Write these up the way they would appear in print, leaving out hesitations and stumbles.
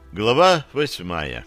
Глава 8.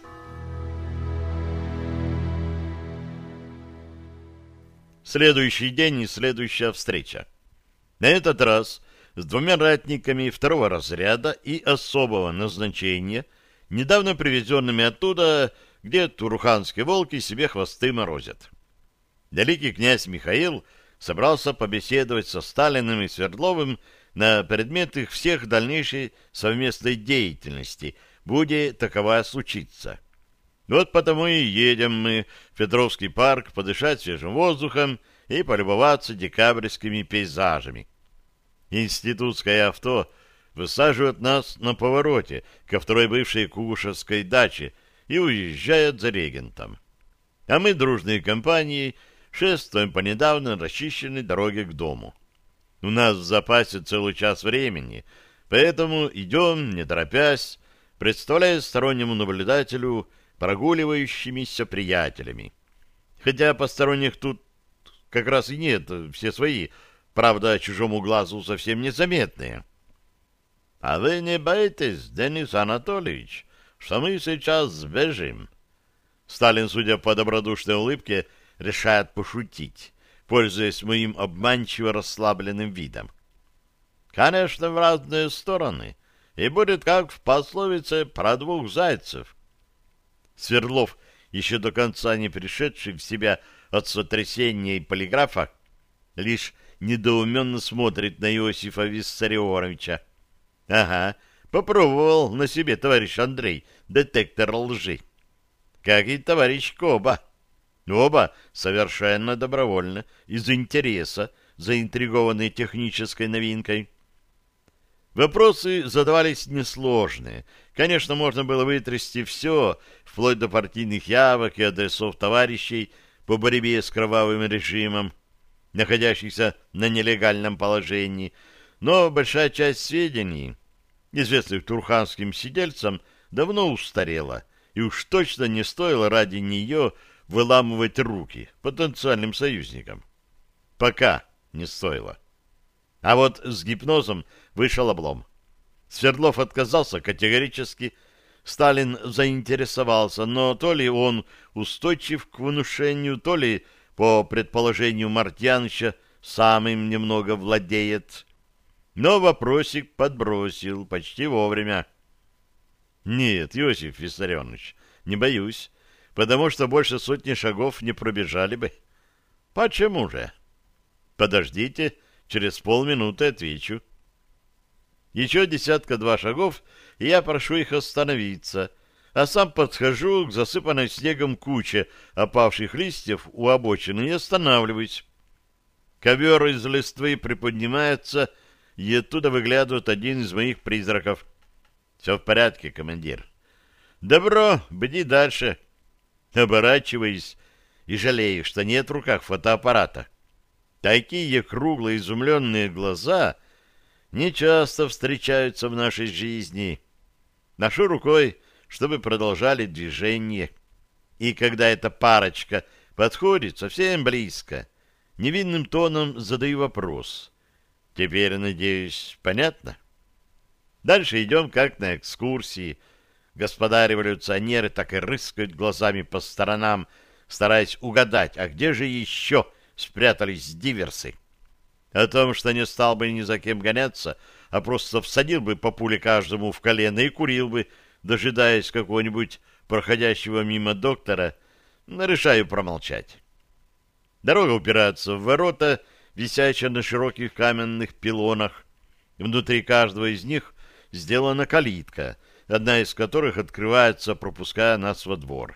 Следующий день и следующая встреча. На этот раз с двумя ратниками второго разряда и особого назначения, недавно привезенными оттуда, где туруханские волки себе хвосты морозят. Великий князь Михаил собрался побеседовать со Сталиным и Свердловым на предмет их всех дальнейшей совместной деятельности, будет таковая случиться. Вот потому и едем мы в Петровский парк подышать свежим воздухом и полюбоваться декабрьскими пейзажами. Институтское авто высаживает нас на повороте ко второй бывшей Кугушевской даче и уезжает за регентом. А мы дружной компанией шествуем по недавно расчищенной дороге к дому. У нас в запасе целый час времени, поэтому идем, не торопясь, представляя стороннему наблюдателю прогуливающимися приятелями. Хотя посторонних тут как раз и нет, все свои, правда, чужому глазу совсем незаметные. — А вы не боитесь, Денис Анатольевич, что мы сейчас сбежим? Сталин, судя по добродушной улыбке, решает пошутить, пользуясь моим обманчиво расслабленным видом. — Конечно, в разные стороны, и будет как в пословице про двух зайцев. Свердлов, еще до конца не пришедший в себя от сотрясения и полиграфа, лишь недоуменно смотрит на Иосифа Виссарионовича. Ага, попробовал на себе товарищ Андрей детектор лжи. Как и товарищ Коба. Оба совершенно добровольно, из интереса, заинтригованные технической новинкой. Вопросы задавались несложные. Конечно, можно было вытрясти все, вплоть до партийных явок и адресов товарищей по борьбе с кровавым режимом, находящихся на нелегальном положении, но большая часть сведений, известных турханским сидельцам, давно устарела, и уж точно не стоило ради нее выламывать руки потенциальным союзникам. Пока не стоило. А вот с гипнозом вышел облом. Свердлов отказался категорически. Сталин заинтересовался, но то ли он устойчив к внушению, то ли, по предположению Мартьяныча, сам им немного владеет. Но вопросик подбросил почти вовремя. Нет, Иосиф Виссарионович, не боюсь, потому что больше сотни шагов не пробежали бы. Почему же? Подождите, через полминуты отвечу. Еще десятка-два шагов, и я прошу их остановиться, а сам подхожу к засыпанной снегом куче опавших листьев у обочины и останавливаюсь. Ковер из листвы приподнимается, и оттуда выглядывает один из моих призраков. Все в порядке, командир. Добро, бди дальше. Оборачиваюсь и жалею, что нет в руках фотоаппарата. Такие круглые изумленные глаза нечасто встречаются в нашей жизни. Машу рукой, чтобы продолжали движение. И когда эта парочка подходит совсем близко, невинным тоном задаю вопрос. Теперь, надеюсь, понятно? Дальше идем как на экскурсии. Господа революционеры так и рыскают глазами по сторонам, стараясь угадать, а где же еще спрятались диверсы. О том, что не стал бы ни за кем гоняться, а просто всадил бы по пуле каждому в колено и курил бы, дожидаясь какого-нибудь проходящего мимо доктора, решаю промолчать. Дорога упирается в ворота, висящие на широких каменных пилонах. Внутри каждого из них сделана калитка, одна из которых открывается, пропуская нас во двор.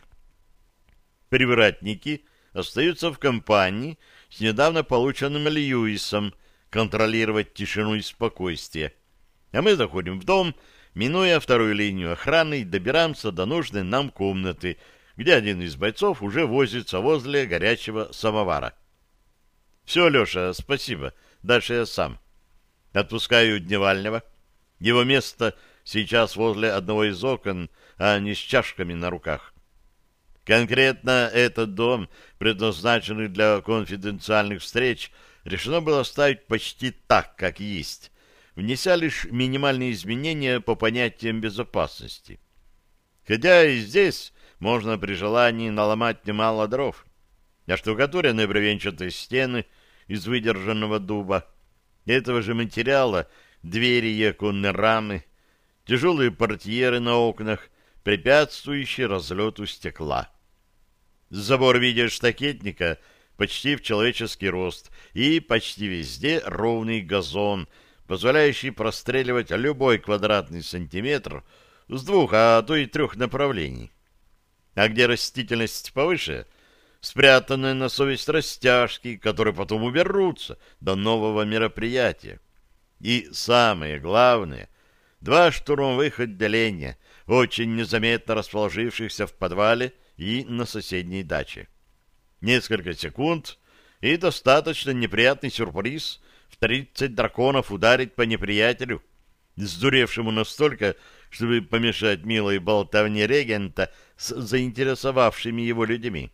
Привратники остаются в компании с недавно полученным Льюисом контролировать тишину и спокойствие. А мы заходим в дом, минуя вторую линию охраны, и добираемся до нужной нам комнаты, где один из бойцов уже возится возле горячего самовара. Все, Леша, спасибо. Дальше я сам. Отпускаю Дневального. Его место сейчас возле одного из окон, а не с чашками на руках. Конкретно этот дом, предназначенный для конфиденциальных встреч, решено было оставить почти так, как есть, внеся лишь минимальные изменения по понятиям безопасности. Хотя и здесь можно при желании наломать немало дров. Оштукатуренные бревенчатые стены из выдержанного дуба, этого же материала двери и оконные рамы, тяжелые портьеры на окнах, препятствующие разлету стекла. Забор в виде штакетника почти в человеческий рост и почти везде ровный газон, позволяющий простреливать любой квадратный сантиметр с двух, а то и трех направлений. А где растительность повыше, спрятанные на совесть растяжки, которые потом уберутся до нового мероприятия. И самое главное, два штурмовых отделения, очень незаметно расположившихся в подвале и на соседней даче. Несколько секунд, и достаточно неприятный сюрприз в 30 драконов ударить по неприятелю, сдуревшему настолько, чтобы помешать милой болтовне регента с заинтересовавшими его людьми.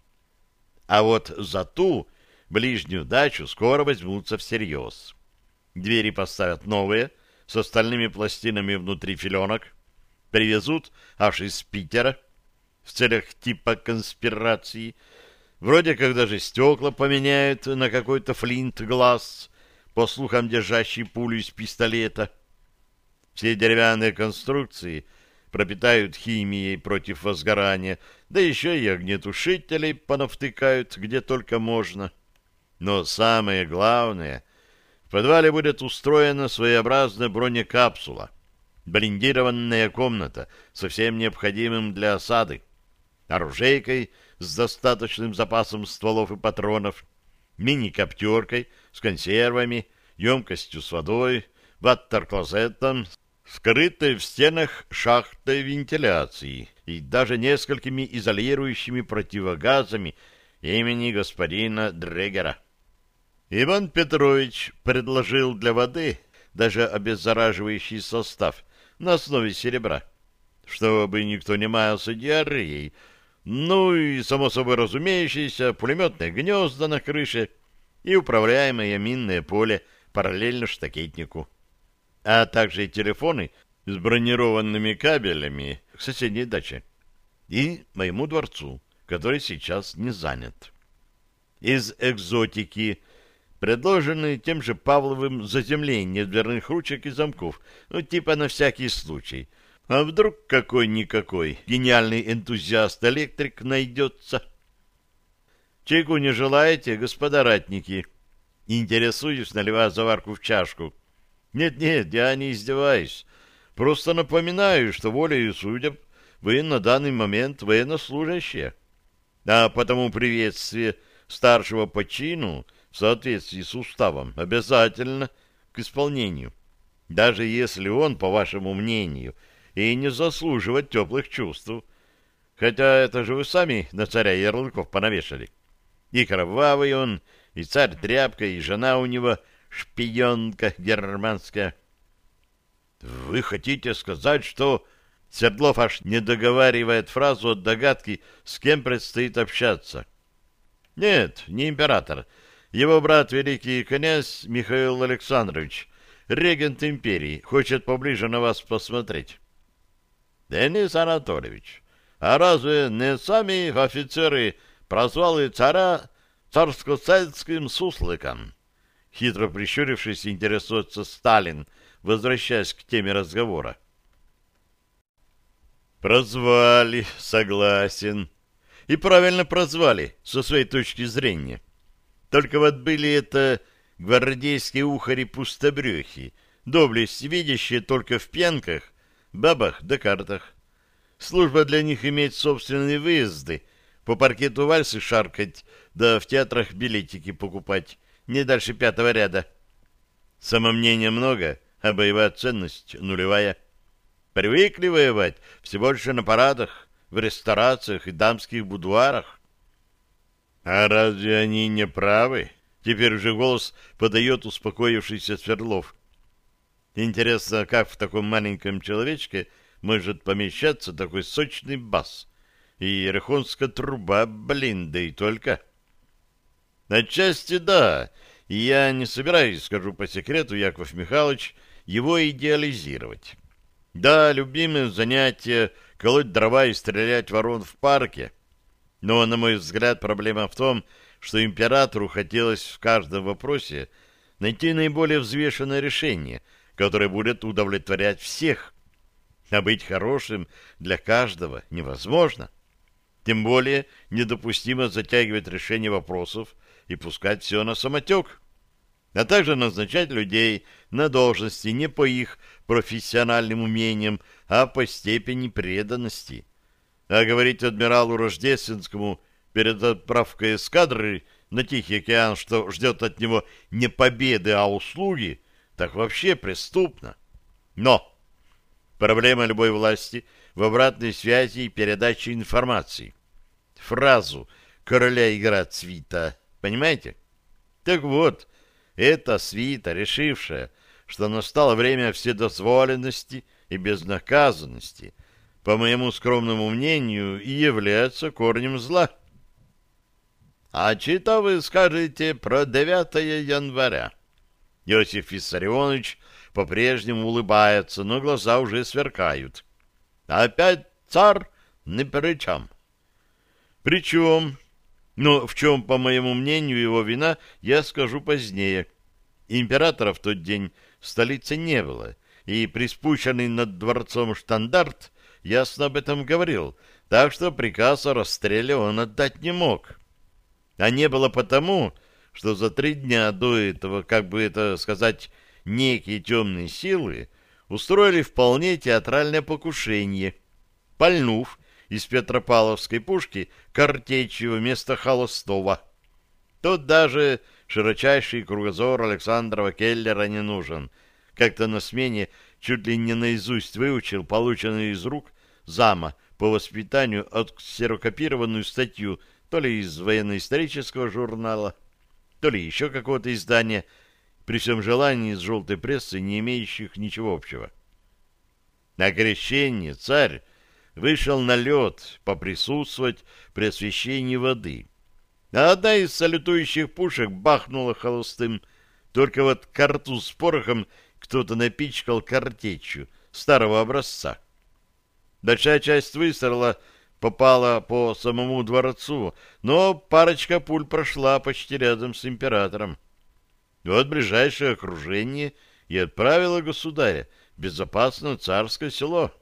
А вот за ту ближнюю дачу скоро возьмутся всерьез. Двери поставят новые, с остальными пластинами внутри филенок, привезут аж из Питера, в целях типа конспирации, вроде как даже стекла поменяют на какой-то флинт-глаз, по слухам держащий пулю из пистолета. Все деревянные конструкции пропитают химией против возгорания, да еще и огнетушителей понавтыкают где только можно. Но самое главное, в подвале будет устроена своеобразная бронекапсула, блиндированная комната со всем необходимым для осады, оружейкой с достаточным запасом стволов и патронов, мини-коптеркой с консервами, емкостью с водой, ваттер-клозетом, скрытой в стенах шахтой вентиляции и даже несколькими изолирующими противогазами имени господина Дрегера. Иван Петрович предложил для воды даже обеззараживающий состав на основе серебра, чтобы никто не маялся диареей, ну и, само собой разумеющееся, пулеметные гнезда на крыше и управляемое минное поле параллельно штакетнику, а также телефоны с бронированными кабелями к соседней даче и моему дворцу, который сейчас не занят. Из экзотики предложены тем же Павловым заземление дверных ручек и замков, ну типа на всякий случай. А вдруг какой-никакой гениальный энтузиаст-электрик найдется? Чайку не желаете, господа ратники? Интересуюсь, наливая заварку в чашку. Нет-нет, я не издеваюсь. Просто напоминаю, что волею судеб вы на данный момент военнослужащие. А потому приветствие старшего по чину в соответствии с уставом обязательно к исполнению. Даже если он, по вашему мнению, и не заслуживает теплых чувств. Хотя это же вы сами на царя ярлыков понавешали. И кровавый он, и царь тряпка, и жена у него шпионка германская. Вы хотите сказать, что... Свердлов аж не договаривает фразу от догадки, с кем предстоит общаться. Нет, не император. Его брат, великий князь Михаил Александрович, регент империи, хочет поближе на вас посмотреть. Денис Анатольевич, а разве не сами офицеры прозвали царя царско-сельским сусликом? Хитро прищурившись, интересуется Сталин, возвращаясь к теме разговора. Прозвали, согласен. И правильно прозвали, со своей точки зрения. Только вот были это гвардейские ухари-пустобрехи, доблесть видящие только в пьянках, бабах да картах. Служба для них иметь собственные выезды, по паркету вальсы шаркать, да в театрах билетики покупать, не дальше 5-го ряда. Самомнения много, а боевая ценность нулевая. Привыкли воевать все больше на парадах, в ресторациях и дамских будуарах. А разве они не правы? Теперь уже голос подает успокоившийся Свердлов. Интересно, как в таком маленьком человечке может помещаться такой сочный бас? И ерехонская труба, блин, да и только. Отчасти да, и я не собираюсь, скажу по секрету, Яков Михайлович, его идеализировать. Да, любимое занятие — колоть дрова и стрелять ворон в парке. Но, на мой взгляд, проблема в том, что императору хотелось в каждом вопросе найти наиболее взвешенное решение, которое будет удовлетворять всех. А быть хорошим для каждого невозможно. Тем более недопустимо затягивать решение вопросов и пускать все на самотек, а также назначать людей на должности не по их профессиональным умениям, а по степени преданности. А говорить адмиралу Рождественскому перед отправкой эскадры на Тихий океан, что ждет от него не победы, а услуги, так вообще преступно. Но проблема любой власти в обратной связи и передаче информации. Фразу «короля игра свита», понимаете? Так вот, это свита, решившая, что настало время вседозволенности и безнаказанности, по моему скромному мнению, и является корнем зла. А что вы скажете про 9 января? Иосиф Виссарионович по-прежнему улыбается, но глаза уже сверкают. Опять царь ни при чем. Причем, но в чем, по моему мнению, его вина, я скажу позднее. Императора в тот день в столице не было, и приспущенный над дворцом штандарт ясно об этом говорил, так что приказ о расстреле он отдать не мог. А не было потому, что за 3 дня до этого, как бы это сказать, некие темные силы устроили вполне театральное покушение, пальнув из Петропавловской пушки картечью вместо холостого. Тут даже широчайший кругозор Александрова Келлера не нужен. Как-то на смене чуть ли не наизусть выучил полученную из рук зама по воспитанию отксерокопированную статью то ли из военно-исторического журнала, то ли еще какого-то издания, при всем желании из желтой прессы, не имеющих ничего общего. На крещение царь вышел на лед поприсутствовать при освящении воды. А одна из салютующих пушек бахнула холостым. Только вот картуз с порохом кто-то напичкал картечью старого образца. Большая часть выстрела попала по самому дворцу, но парочка пуль прошла почти рядом с императором. Вот ближайшее окружение и отправило государя безопасно в царское село.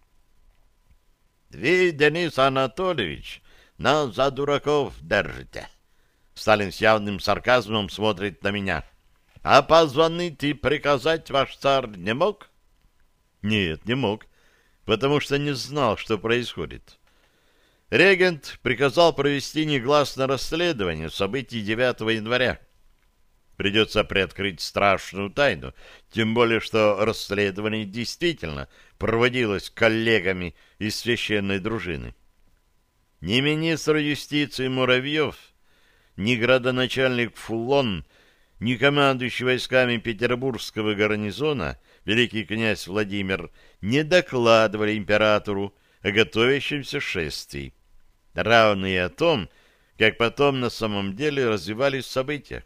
«Вы, Денис Анатольевич, нас за дураков держите». Сталин с явным сарказмом смотрит на меня. «А позвонить и приказать ваш царь не мог?» «Нет, не мог, потому что не знал, что происходит». Регент приказал провести негласное расследование событий 9 января. Придется приоткрыть страшную тайну, тем более, что расследование действительно проводилось коллегами из священной дружины. Ни министр юстиции Муравьев, ни градоначальник Фуллон, ни командующий войсками Петербургского гарнизона великий князь Владимир не докладывали императору о готовящемся шествии, равно и о том, как потом на самом деле развивались события.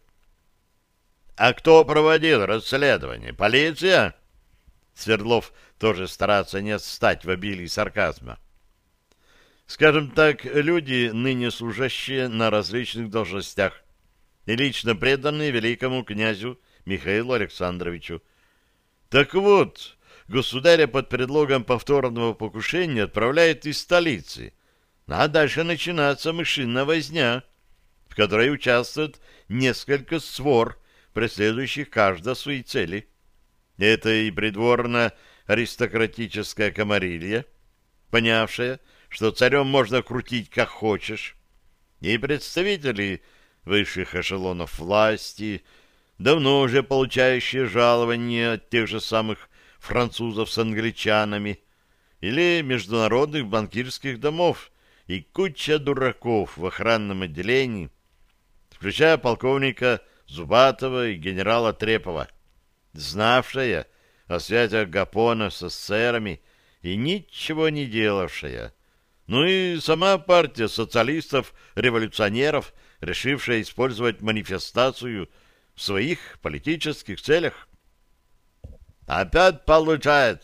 «А кто проводил расследование? Полиция?» Свердлов тоже старается не отстать в обилии сарказма. Скажем так, люди, ныне служащие на различных должностях и лично преданные великому князю Михаилу Александровичу. Так вот, государя под предлогом повторного покушения отправляют из столицы, а дальше начинается мышиная возня, в которой участвует несколько свор, преследующих каждая свои цели. Это и придворно-аристократическая комарилья, понявшая, что царем можно крутить как хочешь, и представители высших эшелонов власти, давно уже получающие жалования от тех же самых французов с англичанами, или международных банкирских домов, и куча дураков в охранном отделении, включая полковника Зубатова и генерала Трепова, знавшая о связях Гапона с эсерами и ничего не делавшая. Ну и сама партия социалистов-революционеров, решившая использовать манифестацию в своих политических целях. Опять получается,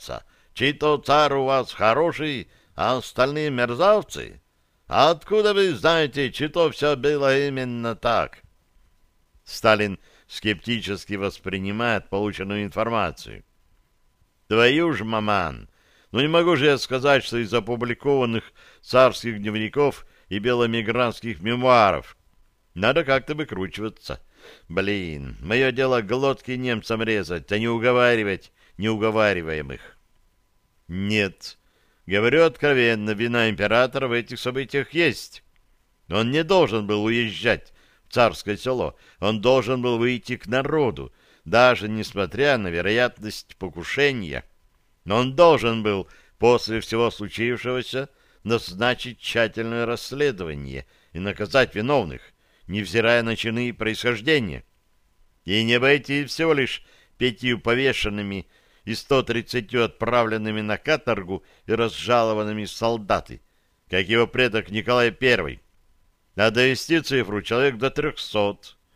чей-то царь у вас хороший, а остальные мерзавцы? А откуда вы знаете, чьто все было именно так? Сталин скептически воспринимает полученную информацию. Твою ж, маман! Ну не могу же я сказать, что из опубликованных царских дневников и беломигрантских мемуаров. Надо как-то выкручиваться. Блин, мое дело глотки немцам резать, а не уговаривать неуговариваемых. Нет, говорю откровенно, вина императора в этих событиях есть. Он не должен был уезжать в царское село, он должен был выйти к народу, даже несмотря на вероятность покушения. Но он должен был после всего случившегося назначить тщательное расследование и наказать виновных, невзирая на чины и происхождение. И не обойти всего лишь 5 повешенными и 130 отправленными на каторгу и разжалованными в солдаты, как его предок Николай I, а довести цифру человек до 300.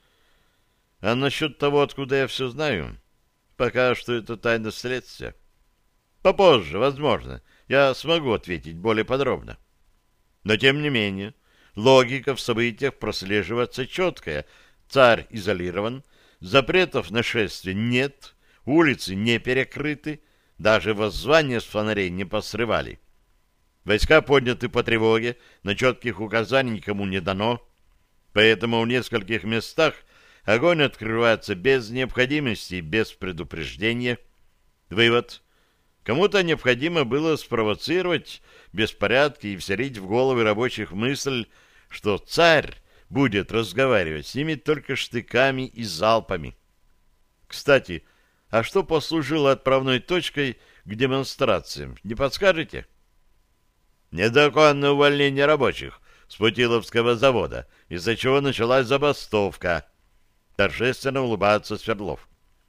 А насчет того, откуда я все знаю, пока что это тайна следствия. Попозже, возможно, я смогу ответить более подробно. Но, тем не менее, логика в событиях прослеживается четкая. Царь изолирован, запретов на шествие нет, улицы не перекрыты, даже воззвания с фонарей не посрывали. Войска подняты по тревоге, но четких указаний никому не дано, поэтому в нескольких местах огонь открывается без необходимости, без предупреждения. Вывод. Кому-то необходимо было спровоцировать беспорядки и вселить в головы рабочих мысль, что царь будет разговаривать с ними только штыками и залпами. Кстати, а что послужило отправной точкой к демонстрациям, не подскажете? Незаконное увольнение рабочих с Путиловского завода, из-за чего началась забастовка. Торжественно улыбается Свердлов.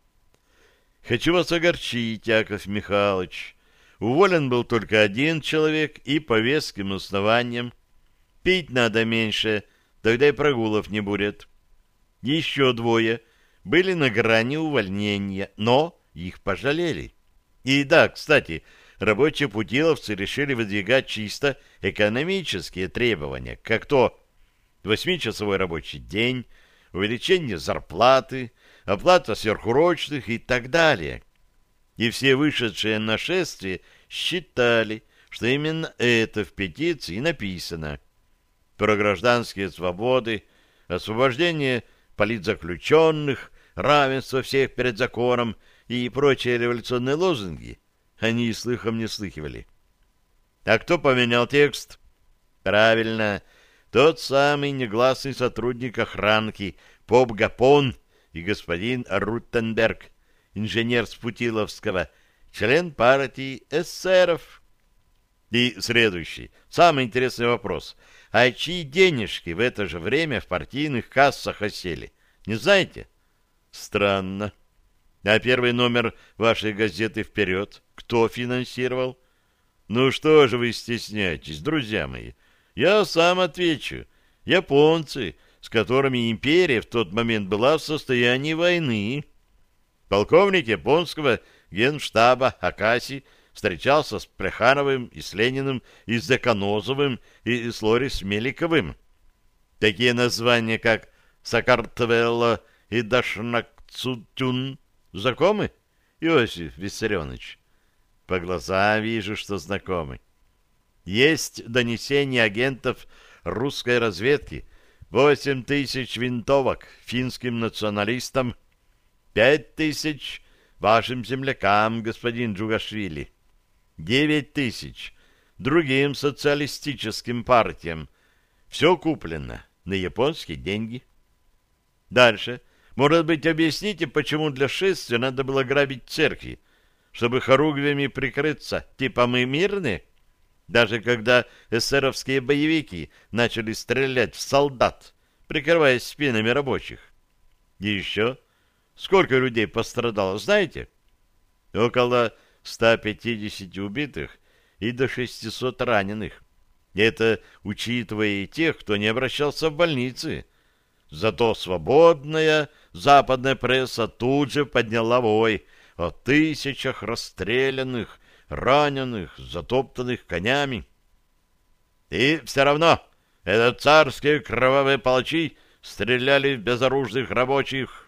Хочу вас огорчить, Яков Михайлович. Уволен был только один человек и по веским основаниям. Пить надо меньше, тогда и прогулов не будет. Еще 2 были на грани увольнения, но их пожалели. И да, кстати, рабочие путиловцы решили выдвигать чисто экономические требования, как то 8-часовой рабочий день, увеличение зарплаты, оплата сверхурочных и так далее. И все вышедшие на шествие считали, что именно это в петиции написано. Про гражданские свободы, освобождение политзаключенных, равенство всех перед законом и прочие революционные лозунги они и слыхом не слыхивали. А кто поменял текст? Правильно, тот самый негласный сотрудник охранки поп Гапон и господин Руттенберг, инженер с Путиловского, член партии эсеров. И следующий, самый интересный вопрос. А чьи денежки в это же время в партийных кассах осели? Не знаете? Странно. А первый номер вашей газеты «Вперед» кто финансировал? Ну что же вы стесняетесь, друзья мои? Я сам отвечу. Японцы, с которыми империя в тот момент была в состоянии войны. Полковник японского генштаба Акаси встречался с Плехановым и с Лениным, и с Деканозовым, и с Лорис Меликовым. Такие названия, как Сакартвелло и Дашнакцутюн, знакомы, Иосиф Виссарионович? По глазам вижу, что знакомы. Есть донесения агентов русской разведки. 8000 винтовок финским националистам, 5000 вашим землякам, господин Джугашвили, 9000 другим социалистическим партиям. Все куплено на японские деньги. Дальше. Может быть, объясните, почему для шествия надо было грабить церкви, чтобы хоругвями прикрыться, типа мы мирные? Даже когда эсеровские боевики начали стрелять в солдат, прикрываясь спинами рабочих. И еще, сколько людей пострадало, знаете? Около 150 убитых и до 600 раненых. Это учитывая и тех, кто не обращался в больницы. Зато свободная западная пресса тут же подняла вой о 1000 расстрелянных, раненых, затоптанных конями. И все равно это царские кровавые палачи стреляли в безоружных рабочих.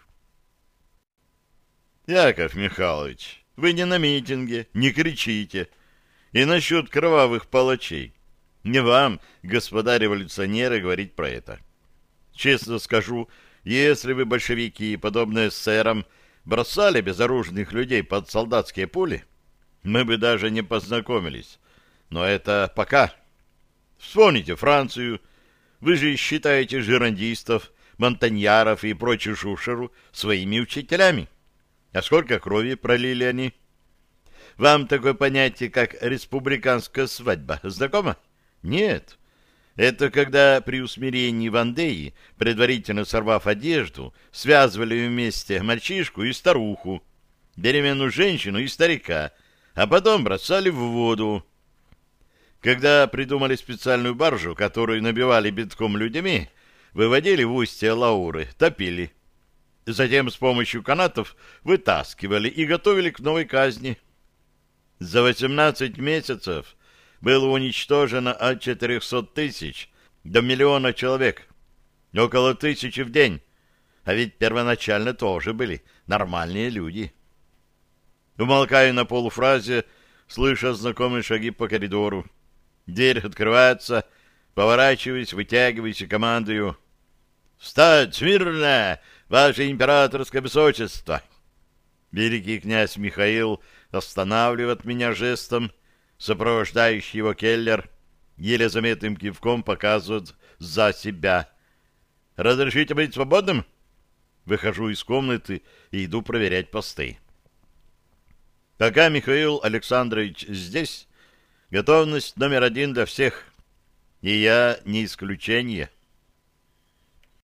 Яков Михайлович, вы не на митинге, не кричите. И насчет кровавых палачей. Не вам, господа революционеры, говорить про это. Честно скажу, если бы большевики, подобные эсерам, бросали безоружных людей под солдатские пули, мы бы даже не познакомились. Но это пока. Вспомните Францию. Вы же считаете жирандистов, монтаньяров и прочую шушеру своими учителями. А сколько крови пролили они? Вам такое понятие, как республиканская свадьба, знакомо? Нет. Это когда при усмирении Вандеи, предварительно сорвав одежду, связывали вместе мальчишку и старуху, беременную женщину и старика, а потом бросали в воду. Когда придумали специальную баржу, которую набивали битком людьми, выводили в устье Лауры, топили. Затем с помощью канатов вытаскивали и готовили к новой казни. За 18 месяцев было уничтожено от 400 тысяч до 1 миллиона человек. Около 1000 в день. А ведь первоначально тоже были нормальные люди. Умолкаю на полуфразе, слыша знакомые шаги по коридору. Дверь открывается, поворачиваюсь, вытягиваюсь и командую. «Встать смирно, ваше императорское высочество!» Великий князь Михаил останавливает меня жестом, сопровождающий его келлер еле заметным кивком показывает за себя. «Разрешите быть свободным?» Выхожу из комнаты и иду проверять посты. Пока Михаил Александрович здесь, готовность номер 1 для всех. И я не исключение.